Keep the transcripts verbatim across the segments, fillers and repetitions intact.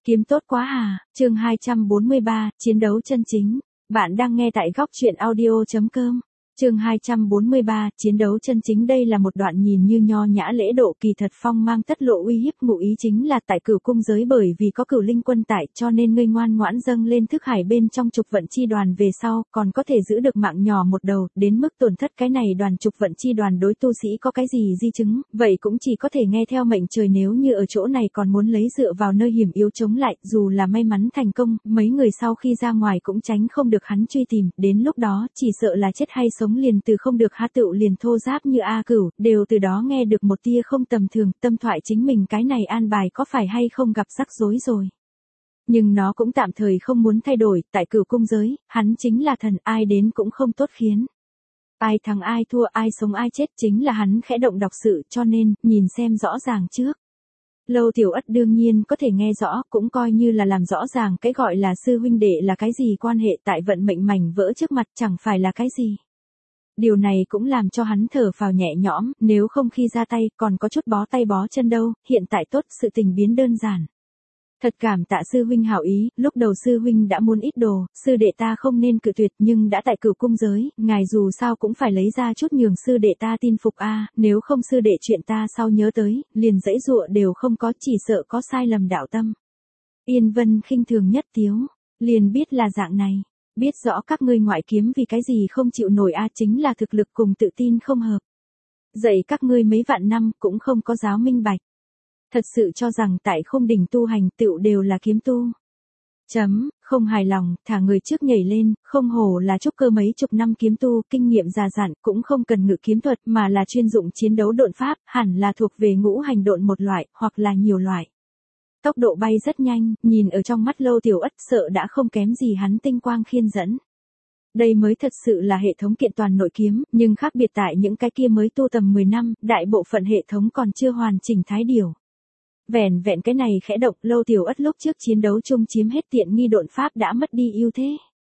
Kiếm tốt quá à, chương hai trăm bốn mươi ba, chiến đấu chân chính. Bạn đang nghe tại góc truyện audio chấm com. Chương hai trăm bốn mươi ba, chiến đấu chân chính. Đây là một đoạn nhìn như nho nhã lễ độ, kỳ thật phong mang tất lộ uy hiếp. Ngụ ý chính là tại Cửu cung giới bởi vì có Cửu linh quân tại, cho nên ngươi ngoan ngoãn dâng lên thức hải bên trong trục vận chi đoàn về sau, còn có thể giữ được mạng nhỏ một đầu, đến mức tổn thất cái này đoàn trục vận chi đoàn đối tu sĩ có cái gì di chứng, vậy cũng chỉ có thể nghe theo mệnh trời. Nếu như ở chỗ này còn muốn lấy dựa vào nơi hiểm yếu chống lại, dù là may mắn thành công, mấy người sau khi ra ngoài cũng tránh không được hắn truy tìm, đến lúc đó chỉ sợ là chết hay sống liền từ không được. Há Tựu liền thô giáp như A Cửu, đều từ đó nghe được một tia không tầm thường, tâm thoại chính mình cái này an bài có phải hay không gặp rắc rối rồi. Nhưng nó cũng tạm thời không muốn thay đổi, tại Cửu cung giới, hắn chính là thần, ai đến cũng không tốt khiến. Ai thắng ai thua, ai sống ai chết chính là hắn khẽ động đọc sự, cho nên, nhìn xem rõ ràng trước. Lâu Tiểu Ất đương nhiên có thể nghe rõ, cũng coi như là làm rõ ràng cái gọi là sư huynh đệ là cái gì, quan hệ tại vận mệnh mảnh vỡ trước mặt chẳng phải là cái gì. Điều này cũng làm cho hắn thở phào nhẹ nhõm, nếu không khi ra tay còn có chút bó tay bó chân đâu, hiện tại tốt, sự tình biến đơn giản. Thật cảm tạ sư huynh hảo ý, lúc đầu sư huynh đã muốn ít đồ, sư đệ ta không nên cự tuyệt, nhưng đã tại Cửu cung giới, ngài dù sao cũng phải lấy ra chút nhường sư đệ ta tin phục a, nếu không sư đệ chuyện ta sau nhớ tới, liền dãy dụa đều không có, chỉ sợ có sai lầm đạo tâm. Yên Vân khinh thường nhất tiếu, liền biết là dạng này, biết rõ các ngươi ngoại kiếm vì cái gì không chịu nổi a, chính là thực lực cùng tự tin không hợp. Dạy các ngươi mấy vạn năm cũng không có giáo minh bạch. Thật sự cho rằng tại không đỉnh tu hành tựu đều là kiếm tu. Chấm, không hài lòng, thả người trước nhảy lên, không hổ là trúc cơ mấy chục năm kiếm tu, kinh nghiệm già dặn, cũng không cần ngự kiếm thuật mà là chuyên dụng chiến đấu độn pháp, hẳn là thuộc về ngũ hành độn một loại, hoặc là nhiều loại. Tốc độ bay rất nhanh, nhìn ở trong mắt Lâu Tiểu Ất sợ đã không kém gì hắn tinh quang khiên dẫn. Đây mới thật sự là hệ thống kiện toàn nội kiếm, nhưng khác biệt tại những cái kia mới tu tầm mười năm, đại bộ phận hệ thống còn chưa hoàn chỉnh thái điều. Vẻn vẹn cái này khẽ động, Lâu Tiểu Ất lúc trước chiến đấu chung chiếm hết tiện nghi độn pháp đã mất đi ưu thế.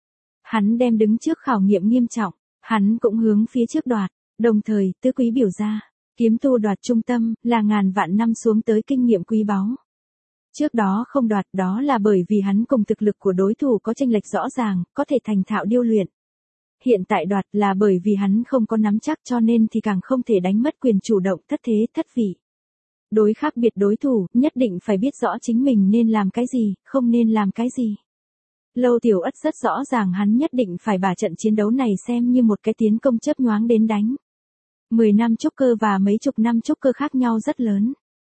Hắn đem đứng trước khảo nghiệm nghiêm trọng, hắn cũng hướng phía trước đoạt, đồng thời, tứ quý biểu ra, kiếm tu đoạt trung tâm, là ngàn vạn năm xuống tới kinh nghiệm quý báu. Trước đó không đoạt đó là bởi vì hắn cùng thực lực của đối thủ có chênh lệch rõ ràng, có thể thành thạo điêu luyện. Hiện tại đoạt là bởi vì hắn không có nắm chắc cho nên thì càng không thể đánh mất quyền chủ động, thất thế, thất vị. Đối khác biệt đối thủ, nhất định phải biết rõ chính mình nên làm cái gì, không nên làm cái gì. Lâu Tiểu Ất rất rõ ràng hắn nhất định phải把trận chiến đấu này xem như một cái tiến công chớp nhoáng đến đánh. Mười năm trúc cơ và mấy chục năm trúc cơ khác nhau rất lớn.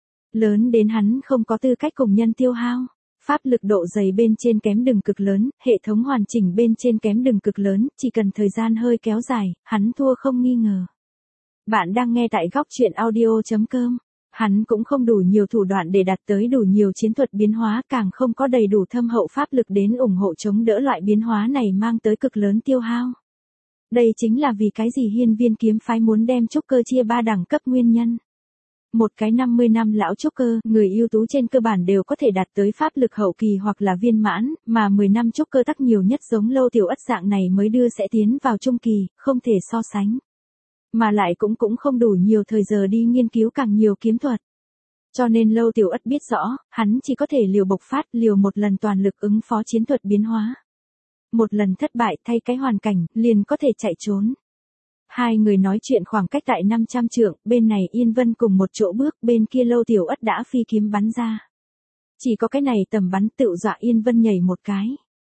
Lớn đến hắn không có tư cách cùng nhân tiêu hao. Pháp lực độ dày bên trên kém đừng cực lớn, hệ thống hoàn chỉnh bên trên kém đừng cực lớn, chỉ cần thời gian hơi kéo dài, hắn thua không nghi ngờ. Bạn đang nghe tại góc truyện audio chấm com. Hắn cũng không đủ nhiều thủ đoạn để đạt tới đủ nhiều chiến thuật biến hóa, càng không có đầy đủ thâm hậu pháp lực đến ủng hộ chống đỡ loại biến hóa này mang tới cực lớn tiêu hao. Đây chính là vì cái gì Hiên Viên kiếm phái muốn đem trúc cơ chia ba đẳng cấp nguyên nhân. Một cái năm mươi năm lão trúc cơ, người ưu tú trên cơ bản đều có thể đạt tới pháp lực hậu kỳ hoặc là viên mãn, mà mười năm trúc cơ tắc nhiều nhất giống Lâu Tiểu Ất dạng này mới đưa sẽ tiến vào trung kỳ, không thể so sánh. Mà lại cũng cũng không đủ nhiều thời giờ đi nghiên cứu càng nhiều kiếm thuật. Cho nên Lâu Tiểu Ất biết rõ, hắn chỉ có thể liều bộc phát, liều một lần toàn lực ứng phó chiến thuật biến hóa. Một lần thất bại thay cái hoàn cảnh, liền có thể chạy trốn. Hai người nói chuyện khoảng cách tại năm trăm trượng, bên này Yên Vân cùng một chỗ bước, bên kia Lâu Tiểu Ất đã phi kiếm bắn ra. Chỉ có cái này tầm bắn tự dọa Yên Vân nhảy một cái.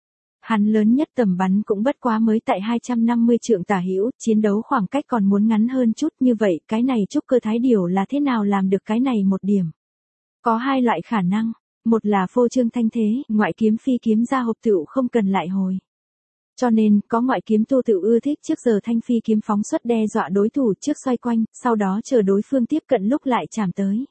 Hắn lớn nhất tầm bắn cũng bất quá mới tại hai trăm năm mươi trượng tả hữu, chiến đấu khoảng cách còn muốn ngắn hơn chút, như vậy cái này trúc cơ thái điều là thế nào làm được cái này một điểm. Có hai loại khả năng, một là phô trương thanh thế, ngoại kiếm phi kiếm ra hộp tựu không cần lại hồi. Cho nên, có ngoại kiếm tu tự ưa thích trước giờ thanh phi kiếm phóng xuất đe dọa đối thủ trước xoay quanh, sau đó chờ đối phương tiếp cận lúc lại chạm tới.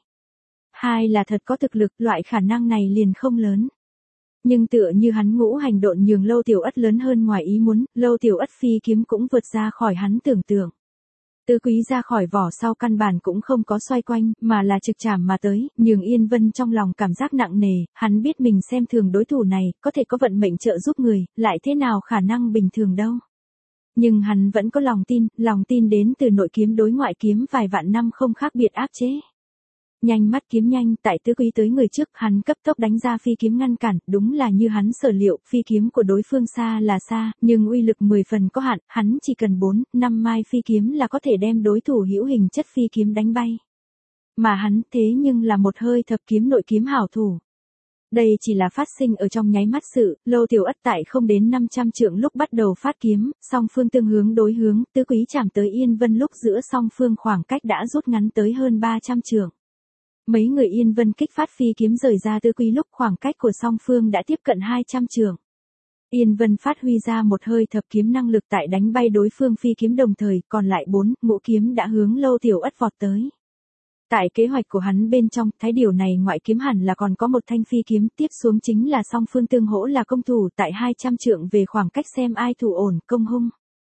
Hai là thật có thực lực, loại khả năng này liền không lớn. Nhưng tựa như hắn ngũ hành độn nhường Lâu Tiểu Ất lớn hơn ngoài ý muốn, Lâu Tiểu Ất phi kiếm cũng vượt ra khỏi hắn tưởng tượng. Tứ quý ra khỏi vỏ sau căn bản cũng không có xoay quanh, mà là trực chạm mà tới, nhường Yên Vân trong lòng cảm giác nặng nề, hắn biết mình xem thường đối thủ này, có thể có vận mệnh trợ giúp người, lại thế nào khả năng bình thường đâu. Nhưng hắn vẫn có lòng tin, lòng tin đến từ nội kiếm đối ngoại kiếm vài vạn năm không khác biệt áp chế. Nhanh mắt kiếm nhanh, tại Tứ Quý tới người trước, hắn cấp tốc đánh ra phi kiếm ngăn cản, đúng là như hắn sở liệu, phi kiếm của đối phương xa là xa, nhưng uy lực mười phần có hạn, hắn chỉ cần bốn, năm mai phi kiếm là có thể đem đối thủ hữu hình chất phi kiếm đánh bay. Mà hắn thế nhưng là một hơi thập kiếm nội kiếm hảo thủ. Đây chỉ là phát sinh ở trong nháy mắt sự, Lô Tiểu Ất tại không đến năm trăm trượng lúc bắt đầu phát kiếm, song phương tương hướng đối hướng, Tứ Quý chạm tới Yên Vân lúc giữa song phương khoảng cách đã rút ngắn tới hơn ba trăm trượng. Mấy người Yên Vân kích phát phi kiếm rời ra Tứ Quý lúc khoảng cách của song phương đã tiếp cận hai trăm trượng. Yên Vân phát huy ra một hơi thập kiếm năng lực tại đánh bay đối phương phi kiếm đồng thời, còn lại bốn, ngũ kiếm đã hướng Lô Tiểu Ất vọt tới. Tại kế hoạch của hắn bên trong, thái điều này ngoại kiếm hẳn là còn có một thanh phi kiếm, tiếp xuống chính là song phương tương hỗ là công thủ tại hai trăm trượng về khoảng cách xem ai thủ ổn công hung.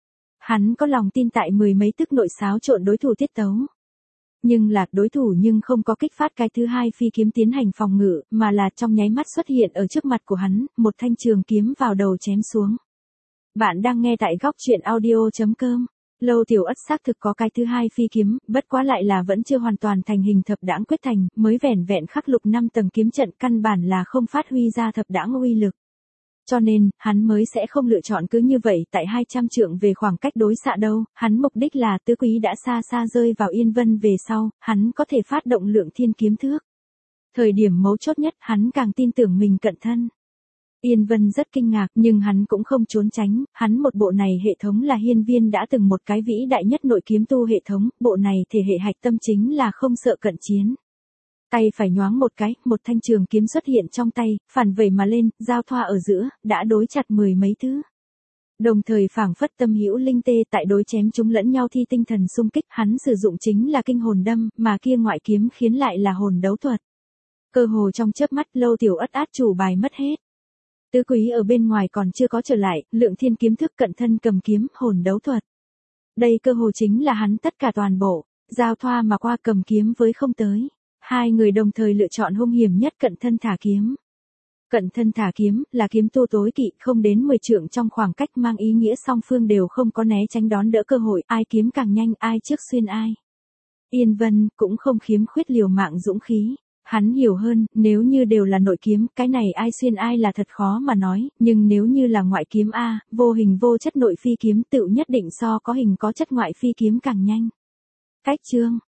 Hắn có lòng tin tại mười mấy tức nội xáo trộn đối thủ tiết tấu. Nhưng là đối thủ nhưng không có kích phát cái thứ hai phi kiếm tiến hành phòng ngự, mà là trong nháy mắt xuất hiện ở trước mặt của hắn, một thanh trường kiếm vào đầu chém xuống. Bạn đang nghe tại góc truyện audio chấm com. Lô Tiểu Ất xác thực có cái thứ hai phi kiếm, bất quá lại là vẫn chưa hoàn toàn thành hình thập đãng quyết thành, mới vẻn vẹn khắc lục năm tầng kiếm trận căn bản là không phát huy ra thập đãng uy lực. Cho nên, hắn mới sẽ không lựa chọn cứ như vậy tại hai trăm trượng về khoảng cách đối xạ đâu, hắn mục đích là Tứ Quý đã xa xa rơi vào Yên Vân về sau, hắn có thể phát động lượng thiên kiếm thước. Thời điểm mấu chốt nhất hắn càng tin tưởng mình cận thân. Yên Vân rất kinh ngạc nhưng hắn cũng không trốn tránh, hắn một bộ này hệ thống là hiên viên đã từng một cái vĩ đại nhất nội kiếm tu hệ thống, bộ này thể hệ hạch tâm chính là không sợ cận chiến. Tay phải nhoáng một cái, một thanh trường kiếm xuất hiện trong tay, phản vẩy mà lên, giao thoa ở giữa, đã đối chặt mười mấy thứ. Đồng thời phảng phất tâm hữu linh tê tại đối chém chúng lẫn nhau thi tinh thần xung kích, hắn sử dụng chính là kinh hồn đâm, mà kia ngoại kiếm khiến lại là hồn đấu thuật. Cơ hồ trong chớp mắt Lô Tiểu Ất át chủ bài mất hết. Tứ Quý ở bên ngoài còn chưa có trở lại, lượng thiên kiếm thức cận thân cầm kiếm, hồn đấu thuật. Đây cơ hồ chính là hắn tất cả toàn bộ, giao thoa mà qua cầm kiếm với không tới. Hai người đồng thời lựa chọn hung hiểm nhất cận thân thả kiếm. Cận thân thả kiếm là kiếm tu tối kỵ, không đến mười trượng trong khoảng cách mang ý nghĩa song phương đều không có né tránh đón đỡ cơ hội, ai kiếm càng nhanh ai trước xuyên ai. Yên Vân cũng không khiếm khuyết liều mạng dũng khí. Hắn hiểu hơn, nếu như đều là nội kiếm, cái này ai xuyên ai là thật khó mà nói, nhưng nếu như là ngoại kiếm A, vô hình vô chất nội phi kiếm tự nhất định so có hình có chất ngoại phi kiếm càng nhanh. Cách chương